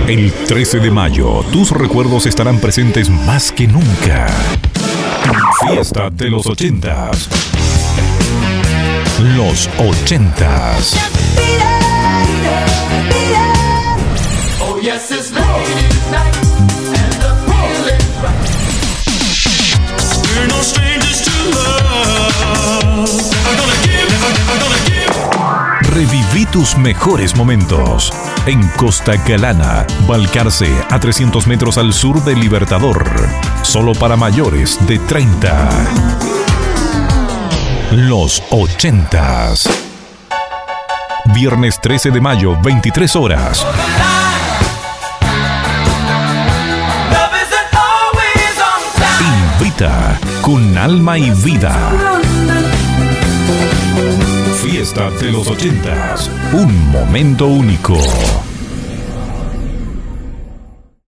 El 13 de mayo, tus recuerdos estarán presentes más que nunca. Fiesta de los 80s. Los 80s. Oh yes, it's late tonight and the feeling's right. We're no strangers to love. Never gonna give, never gonna give. Reviví tus mejores momentos en Costa Calana, Balcarce, a 300 metros al sur de Libertador. Solo para mayores de 30. Los 80s. Viernes 13 de mayo, 23 horas. Invita con alma y vida. Fiesta de los 80s. Un momento único.